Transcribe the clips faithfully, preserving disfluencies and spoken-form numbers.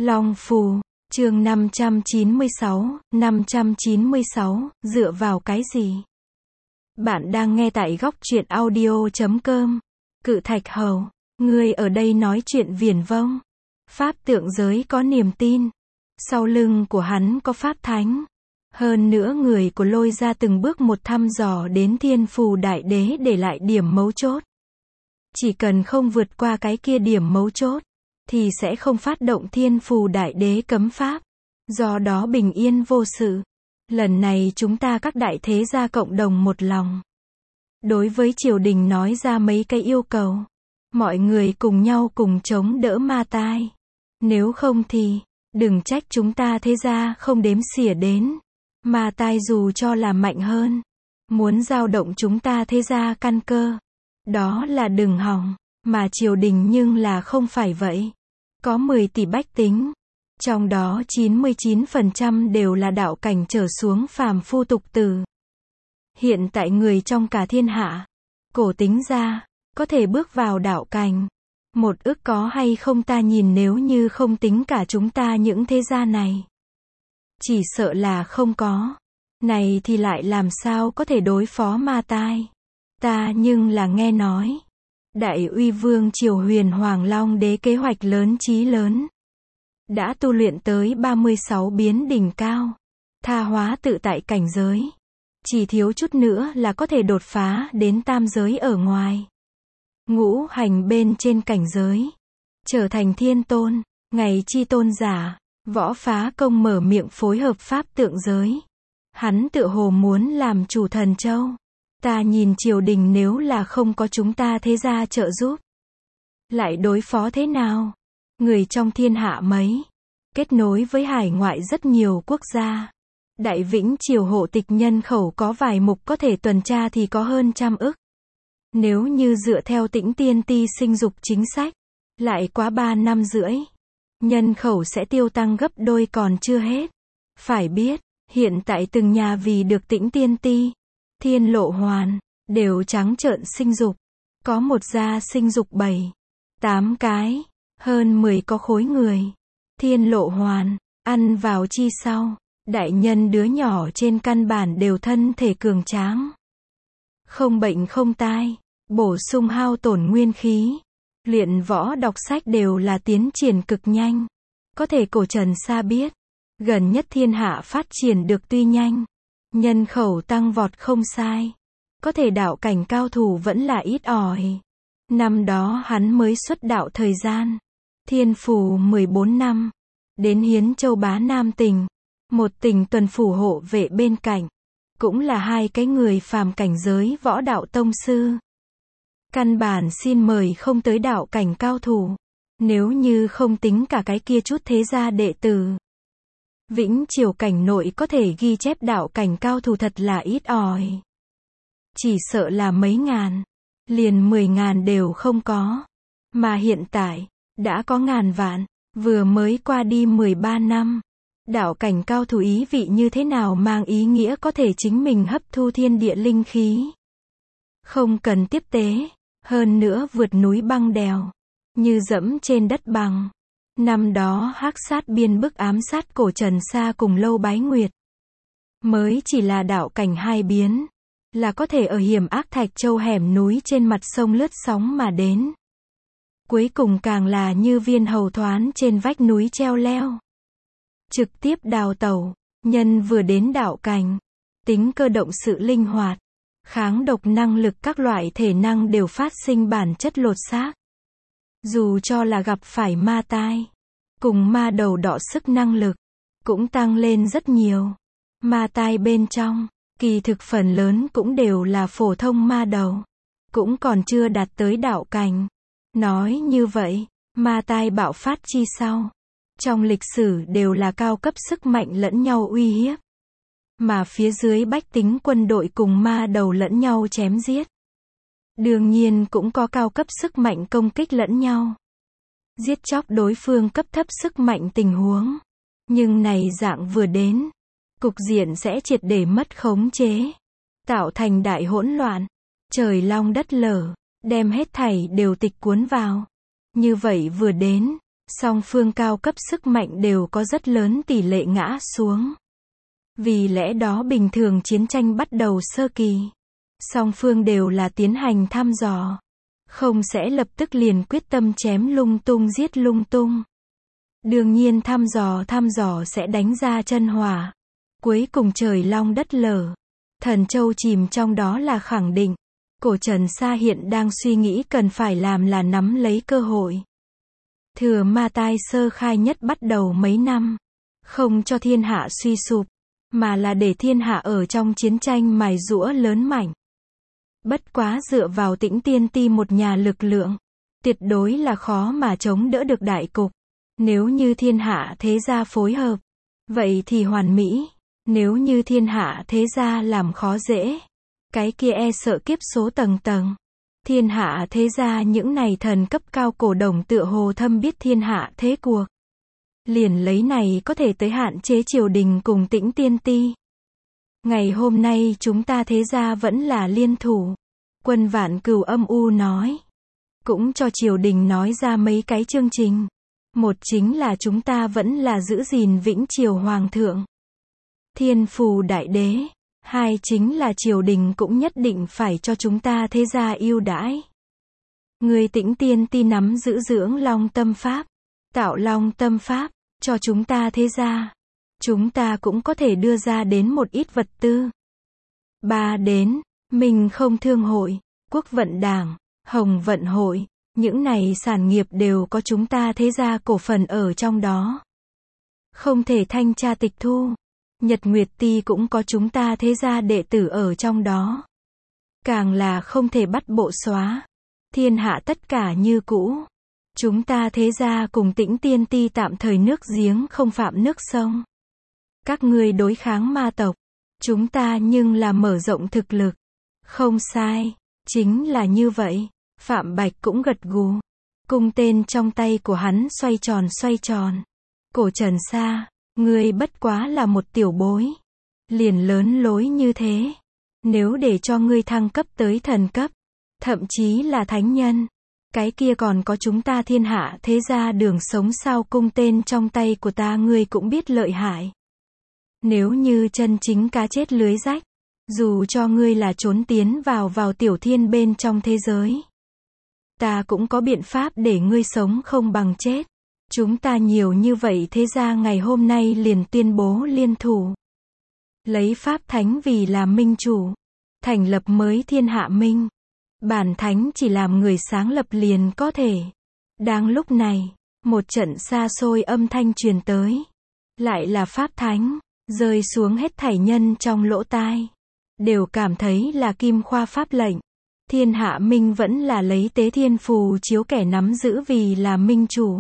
Long Phù, chương năm trăm chín mươi sáu, năm trăm chín mươi sáu, dựa vào cái gì? Bạn đang nghe tại góc truyện audio chấm com. Cự Thạch Hầu, ngươi ở đây nói chuyện viển vông. Pháp tượng giới có niềm tin. Sau lưng của hắn có pháp thánh. Hơn nữa người của Lôi gia từng bước một thăm dò đến Thiên Phù Đại Đế để lại điểm mấu chốt. Chỉ cần không vượt qua cái kia điểm mấu chốt, thì sẽ không phát động Thiên Phù Đại Đế cấm pháp. Do đó bình yên vô sự. Lần này chúng ta các đại thế gia cộng đồng một lòng. Đối với triều đình nói ra mấy cái yêu cầu. Mọi người cùng nhau cùng chống đỡ ma tai. Nếu không thì, đừng trách chúng ta thế gia không đếm xỉa đến. Ma tai dù cho là mạnh hơn, muốn dao động chúng ta thế gia căn cơ. Đó là đừng hòng, mà triều đình nhưng là không phải vậy. Có mười tỷ bách tính, trong đó chín mươi chín phần trăm đều là đạo cảnh trở xuống phàm phu tục tử. Hiện tại người trong cả thiên hạ, cổ tính ra, có thể bước vào đạo cảnh. Một ước có hay không ta nhìn nếu như không tính cả chúng ta những thế gia này. Chỉ sợ là không có. Này thì lại làm sao có thể đối phó ma tai. Ta nhưng là nghe nói. Đại Uy Vương Triều Huyền Hoàng Long Đế kế hoạch lớn chí lớn. Đã tu luyện tới ba mươi sáu biến đỉnh cao. Tha hóa tự tại cảnh giới. Chỉ thiếu chút nữa là có thể đột phá đến tam giới ở ngoài. Ngũ hành bên trên cảnh giới. Trở thành thiên tôn, ngày chi tôn giả. Võ Phá Công mở miệng phối hợp pháp tượng giới. Hắn tựa hồ muốn làm chủ Thần Châu. Ta nhìn triều đình nếu là không có chúng ta thế gia trợ giúp. Lại đối phó thế nào? Người trong thiên hạ mấy. Kết nối với hải ngoại rất nhiều quốc gia. Đại Vĩnh Triều hộ tịch nhân khẩu có vài mục có thể tuần tra thì có hơn trăm ức. Nếu như dựa theo Tĩnh Tiên Ti sinh dục chính sách, lại quá ba năm rưỡi. Nhân khẩu sẽ tiêu tăng gấp đôi còn chưa hết. Phải biết, hiện tại từng nhà vì được Tĩnh Tiên Ti, Thiên Lộ Hoàn, đều trắng trợn sinh dục. Có một gia sinh dục bảy, tám cái, hơn mười có khối người. Thiên Lộ Hoàn, ăn vào chi sau, đại nhân đứa nhỏ trên căn bản đều thân thể cường tráng. Không bệnh không tai, bổ sung hao tổn nguyên khí. Luyện võ đọc sách đều là tiến triển cực nhanh. Có thể cổ Trần Sa biết, gần nhất thiên hạ phát triển được tuy nhanh, nhân khẩu tăng vọt không sai. Có thể đạo cảnh cao thủ vẫn là ít ỏi. Năm đó hắn mới xuất đạo thời gian. Thiên Phù mười bốn năm. Đến Hiến Châu Bá Nam Tỉnh. Một tỉnh tuần phủ hộ vệ bên cạnh. Cũng là hai cái người phàm cảnh giới võ đạo tông sư. Căn bản xin mời không tới đạo cảnh cao thủ. Nếu như không tính cả cái kia chút thế gia đệ tử. Vĩnh Triều cảnh nội có thể ghi chép đạo cảnh cao thủ thật là ít ỏi. Chỉ sợ là mấy ngàn. Liền mười ngàn đều không có. Mà hiện tại, đã có ngàn vạn. Vừa mới qua đi mười ba năm. Đạo cảnh cao thủ ý vị như thế nào mang ý nghĩa có thể chính mình hấp thu thiên địa linh khí. Không cần tiếp tế. Hơn nữa vượt núi băng đèo. Như dẫm trên đất bằng. Năm đó hắc sát biên bức ám sát cổ Trần Sa cùng Lâu Bái Nguyệt. Mới chỉ là đạo cảnh hai biến. Là có thể ở hiểm ác Thạch Châu hẻm núi trên mặt sông lướt sóng mà đến. Cuối cùng càng là như viên hầu thoán trên vách núi treo leo. Trực tiếp đào tẩu. Nhân vừa đến đạo cảnh. Tính cơ động sự linh hoạt. Kháng độc năng lực các loại thể năng đều phát sinh bản chất lột xác. Dù cho là gặp phải ma tai, cùng ma đầu đọ sức năng lực, cũng tăng lên rất nhiều. Ma tai bên trong, kỳ thực phần lớn cũng đều là phổ thông ma đầu. Cũng còn chưa đạt tới đạo cảnh. Nói như vậy, ma tai bạo phát chi sau. Trong lịch sử đều là cao cấp sức mạnh lẫn nhau uy hiếp. Mà phía dưới bách tính quân đội cùng ma đầu lẫn nhau chém giết. Đương nhiên cũng có cao cấp sức mạnh công kích lẫn nhau. Giết chóc đối phương cấp thấp sức mạnh tình huống. Nhưng này dạng vừa đến. Cục diện sẽ triệt để mất khống chế. Tạo thành đại hỗn loạn. Trời long đất lở. Đem hết thảy đều tịch cuốn vào. Như vậy vừa đến. Song phương cao cấp sức mạnh đều có rất lớn tỷ lệ ngã xuống. Vì lẽ đó bình thường chiến tranh bắt đầu sơ kỳ, song phương đều là tiến hành thăm dò, không sẽ lập tức liền quyết tâm chém lung tung giết lung tung. Đương nhiên thăm dò thăm dò sẽ đánh ra chân hỏa. Cuối cùng trời long đất lở, thần châu chìm trong đó là khẳng định. Cổ Trần Sa hiện đang suy nghĩ cần phải làm là nắm lấy cơ hội. Thừa Ma Tai sơ khai nhất bắt đầu mấy năm, không cho thiên hạ suy sụp, mà là để thiên hạ ở trong chiến tranh mài giũa lớn mạnh. Bất quá dựa vào Tĩnh Tiên Ti một nhà lực lượng, tuyệt đối là khó mà chống đỡ được đại cục. Nếu như thiên hạ thế gia phối hợp, vậy thì hoàn mỹ. Nếu như thiên hạ thế gia làm khó dễ, cái kia e sợ kiếp số tầng tầng. Thiên hạ thế gia những này thần cấp cao cổ đồng tựa hồ thâm biết thiên hạ thế cuộc. Liền lấy này có thể tới hạn chế triều đình cùng Tĩnh Tiên Ti. Ngày hôm nay chúng ta thế gia vẫn là liên thủ. Quân Vạn Cửu âm u nói. Cũng cho triều đình nói ra mấy cái chương trình. Một chính là chúng ta vẫn là giữ gìn vĩnh triều hoàng thượng, thiên phù đại đế. Hai chính là triều đình cũng nhất định phải cho chúng ta thế gia ưu đãi. Người Tĩnh Tiên Ti nắm giữ dưỡng long tâm pháp, tạo long tâm pháp, cho chúng ta thế gia. Chúng ta cũng có thể đưa ra đến một ít vật tư. Ba đến, mình không thương hội, quốc vận đảng, hồng vận hội, những này sản nghiệp đều có chúng ta thế gia cổ phần ở trong đó. Không thể thanh tra tịch thu. Nhật Nguyệt Ti cũng có chúng ta thế gia đệ tử ở trong đó. Càng là không thể bắt bộ xóa. Thiên hạ tất cả như cũ. Chúng ta thế gia cùng Tĩnh Tiên Ti tạm thời nước giếng không phạm nước sông. Các ngươi đối kháng ma tộc, chúng ta nhưng là mở rộng thực lực. Không sai, chính là như vậy. Phạm Bạch cũng gật gù. Cung tên trong tay của hắn xoay tròn xoay tròn. Cổ Trần Sa, ngươi bất quá là một tiểu bối, liền lớn lối như thế. Nếu để cho ngươi thăng cấp tới thần cấp, thậm chí là thánh nhân, cái kia còn có chúng ta thiên hạ thế gia đường sống sao? Cung tên trong tay của ta ngươi cũng biết lợi hại. Nếu như chân chính cá chết lưới rách, dù cho ngươi là trốn tiến vào vào tiểu thiên bên trong thế giới, ta cũng có biện pháp để ngươi sống không bằng chết. Chúng ta nhiều như vậy thế ra ngày hôm nay liền tuyên bố liên thủ. Lấy Pháp Thánh vì là minh chủ. Thành lập mới thiên hạ minh. Bản Thánh chỉ làm người sáng lập liền có thể. Đang lúc này, một trận xa xôi âm thanh truyền tới. Lại là Pháp Thánh, rơi xuống hết thảy nhân trong lỗ tai. Đều cảm thấy là kim khoa pháp lệnh. Thiên hạ minh vẫn là lấy tế thiên phù chiếu kẻ nắm giữ vì là minh chủ.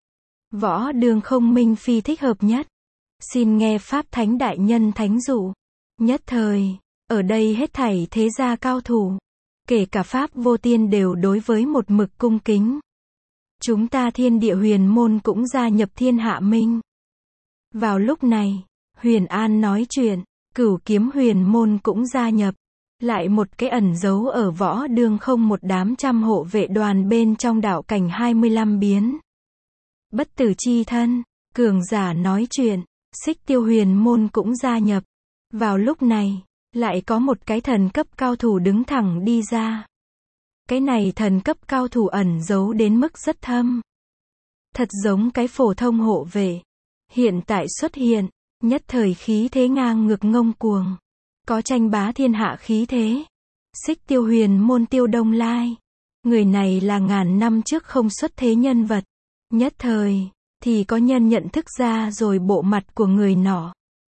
Võ Đường không minh phi thích hợp nhất. Xin nghe Pháp Thánh đại nhân thánh dụ. Nhất thời, ở đây hết thảy thế gia cao thủ, kể cả Pháp Vô Tiên đều đối với một mực cung kính. Chúng ta Thiên Địa Huyền Môn cũng gia nhập thiên hạ minh. Vào lúc này, Huyền An nói chuyện, Cửu Kiếm Huyền Môn cũng gia nhập. Lại một cái ẩn giấu ở Võ Đường không một đám trăm hộ vệ đoàn bên trong đạo cảnh hai mươi lăm biến. Bất tử chi thân, cường giả nói chuyện, Xích Tiêu Huyền Môn cũng gia nhập. Vào lúc này, lại có một cái thần cấp cao thủ đứng thẳng đi ra. Cái này thần cấp cao thủ ẩn giấu đến mức rất thâm. Thật giống cái phổ thông hộ vệ. Hiện tại xuất hiện, nhất thời khí thế ngang ngược ngông cuồng. Có tranh bá thiên hạ khí thế. Xích Tiêu Huyền Môn Tiêu Đông Lai. Người này là ngàn năm trước không xuất thế nhân vật. Nhất thời, thì có nhân nhận thức ra rồi bộ mặt của người nọ.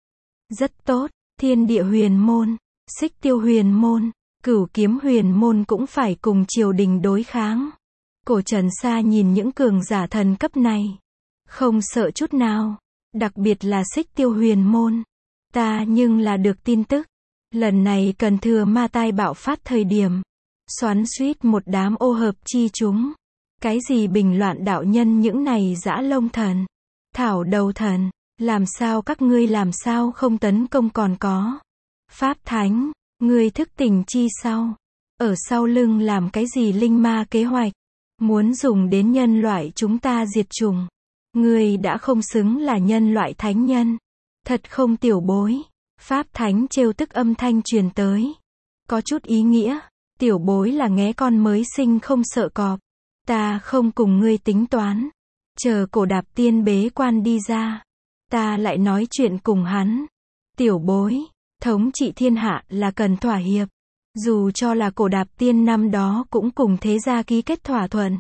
Rất tốt, Thiên Địa Huyền Môn, Xích Tiêu Huyền Môn, Cửu Kiếm Huyền Môn cũng phải cùng triều đình đối kháng. Cổ Trần Sa nhìn những cường giả thần cấp này, không sợ chút nào, đặc biệt là Xích Tiêu Huyền Môn. Ta nhưng là được tin tức, lần này cần Thừa Ma Tai bạo phát thời điểm, xoắn xuýt một đám ô hợp chi chúng. Cái gì bình loạn đạo nhân những này dã lông thần, thảo đầu thần, làm sao các ngươi làm sao không tấn công còn có. Pháp Thánh, ngươi thức tỉnh chi sau, ở sau lưng làm cái gì linh ma kế hoạch, muốn dùng đến nhân loại chúng ta diệt chủng. Ngươi đã không xứng là nhân loại thánh nhân. Thật không tiểu bối. Pháp thánh trêu tức âm thanh truyền tới. Có chút ý nghĩa. Tiểu bối là nghé con mới sinh không sợ cọp. Ta không cùng ngươi tính toán. Chờ Cổ Đạp Tiên bế quan đi ra. Ta lại nói chuyện cùng hắn. Tiểu bối. Thống trị thiên hạ là cần thỏa hiệp. Dù cho là Cổ Đạp Tiên năm đó cũng cùng thế gia ký kết thỏa thuận.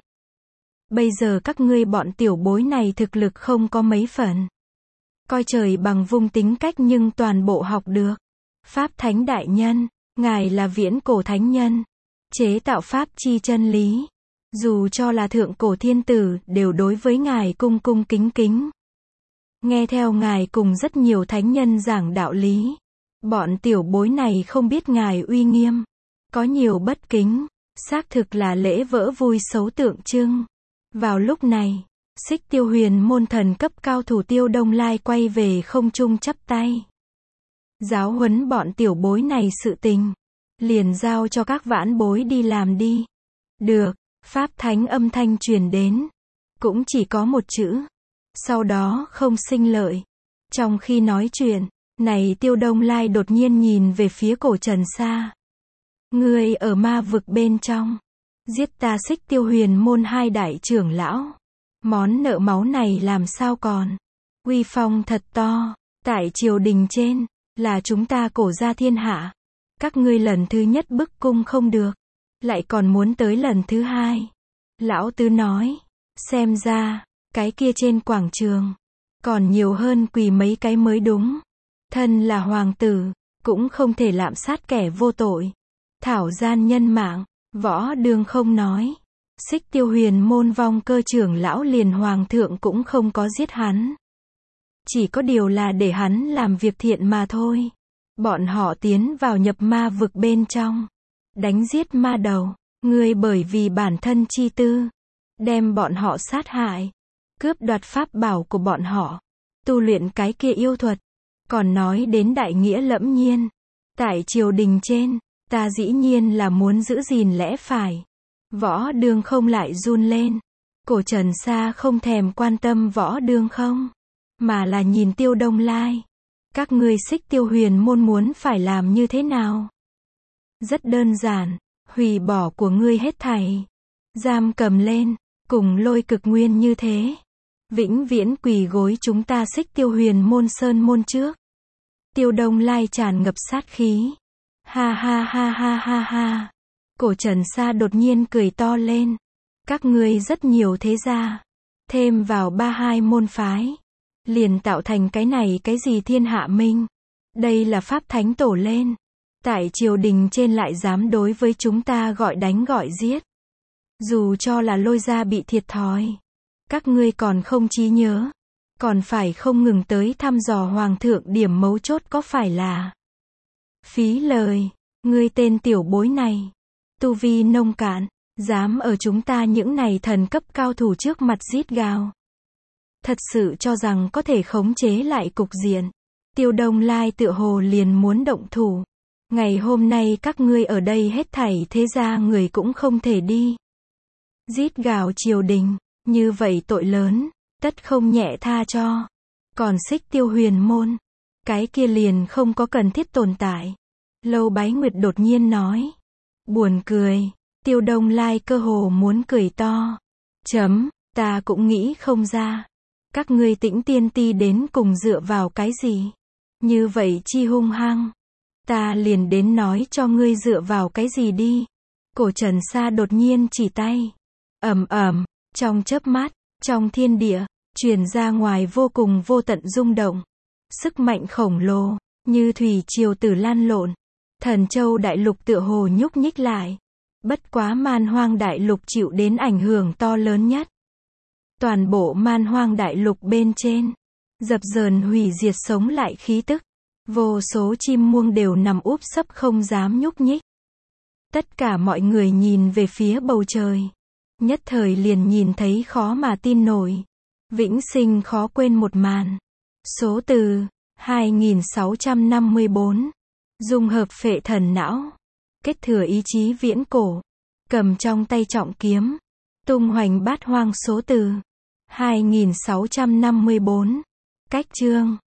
Bây giờ các ngươi bọn tiểu bối này thực lực không có mấy phần. Coi trời bằng vung tính cách nhưng toàn bộ học được. Pháp thánh đại nhân, ngài là viễn cổ thánh nhân. Chế tạo pháp chi chân lý. Dù cho là thượng cổ thiên tử đều đối với ngài cung cung kính kính. Nghe theo ngài cùng rất nhiều thánh nhân giảng đạo lý. Bọn tiểu bối này không biết ngài uy nghiêm. Có nhiều bất kính. Xác thực là lễ vỡ vui xấu tượng trưng. Vào lúc này, Xích Tiêu Huyền môn thần cấp cao thủ Tiêu Đông Lai quay về không trung chắp tay. Giáo huấn bọn tiểu bối này sự tình. Liền giao cho các vãn bối đi làm đi. Được, Pháp thánh âm thanh truyền đến. Cũng chỉ có một chữ. Sau đó không sinh lợi. Trong khi nói chuyện, này Tiêu Đông Lai đột nhiên nhìn về phía Cổ Trần Sa. Ngươi ở ma vực bên trong. Giết ta Xích Tiêu Huyền môn hai đại trưởng lão. Món nợ máu này làm sao còn. Uy phong thật to. Tại triều đình trên. Là chúng ta Cổ gia thiên hạ. Các ngươi lần thứ nhất bức cung không được. Lại còn muốn tới lần thứ hai. Lão tứ nói. Xem ra. Cái kia trên quảng trường. Còn nhiều hơn quỳ mấy cái mới đúng. Thân là hoàng tử. Cũng không thể lạm sát kẻ vô tội. Thảo gian nhân mạng. Võ Đương không nói. Xích Tiêu Huyền môn vong cơ trưởng lão liền hoàng thượng cũng không có giết hắn. Chỉ có điều là để hắn làm việc thiện mà thôi. Bọn họ tiến vào nhập ma vực bên trong. Đánh giết ma đầu. Ngươi bởi vì bản thân chi tư. Đem bọn họ sát hại. Cướp đoạt pháp bảo của bọn họ. Tu luyện cái kia yêu thuật. Còn nói đến đại nghĩa lẫm nhiên. Tại triều đình trên. Ta dĩ nhiên là muốn giữ gìn lẽ phải. Võ Đương không lại run lên. Cổ Trần Sa không thèm quan tâm Võ Đương không. Mà là nhìn Tiêu Đông Lai. Các ngươi Xích Tiêu Huyền môn muốn phải làm như thế nào? Rất đơn giản. Hủy bỏ của ngươi hết thảy. Giam cầm lên. Cùng Lôi Cực Nguyên như thế. Vĩnh viễn quỳ gối chúng ta Xích Tiêu Huyền môn sơn môn trước. Tiêu Đông Lai tràn ngập sát khí. Ha ha ha ha ha ha. Cổ Trần Sa đột nhiên cười to lên. Các ngươi rất nhiều thế gia. Thêm vào ba hai môn phái. Liền tạo thành cái này cái gì thiên hạ minh. Đây là pháp thánh tổ lên. Tại triều đình trên lại dám đối với chúng ta gọi đánh gọi giết. Dù cho là Lôi gia bị thiệt thòi. Các ngươi còn không trí nhớ. Còn phải không ngừng tới thăm dò hoàng thượng điểm mấu chốt có phải là. Phí lời. Ngươi tên tiểu bối này. Tu vi nông cạn. Dám ở chúng ta những này thần cấp cao thủ trước mặt rít gào. Thật sự cho rằng có thể khống chế lại cục diện. Tiêu Đông Lai tựa hồ liền muốn động thủ. Ngày hôm nay các ngươi ở đây hết thảy thế gia người cũng không thể đi. Rít gào triều đình. Như vậy tội lớn. Tất không nhẹ tha cho. Còn Xích Tiêu Huyền môn. Cái kia liền không có cần thiết tồn tại. Lâu Bái Nguyệt đột nhiên nói. Buồn cười. Tiêu Đông Lai cơ hồ muốn cười to. Chấm, ta cũng nghĩ không ra. Các ngươi Tĩnh Tiên Ti đến cùng dựa vào cái gì? Như vậy chi hung hăng. Ta liền đến nói cho ngươi dựa vào cái gì đi. Cổ Trần Sa đột nhiên chỉ tay. Ầm ầm, trong chớp mắt, trong thiên địa, truyền ra ngoài vô cùng vô tận rung động. Sức mạnh khổng lồ, như thủy triều tử lan lộn. Thần Châu đại lục tựa hồ nhúc nhích lại. Bất quá Man Hoang đại lục chịu đến ảnh hưởng to lớn nhất. Toàn bộ Man Hoang đại lục bên trên, dập dờn hủy diệt sống lại khí tức. Vô số chim muông đều nằm úp sấp không dám nhúc nhích. Tất cả mọi người nhìn về phía bầu trời. Nhất thời liền nhìn thấy khó mà tin nổi. Vĩnh sinh khó quên một màn. Số từ hai nghìn sáu trăm năm mươi bốn. Dung hợp phệ thần não. Kết thừa ý chí viễn cổ. Cầm trong tay trọng kiếm. Tung hoành bát hoang số từ. hai nghìn sáu trăm năm mươi bốn. Cách chương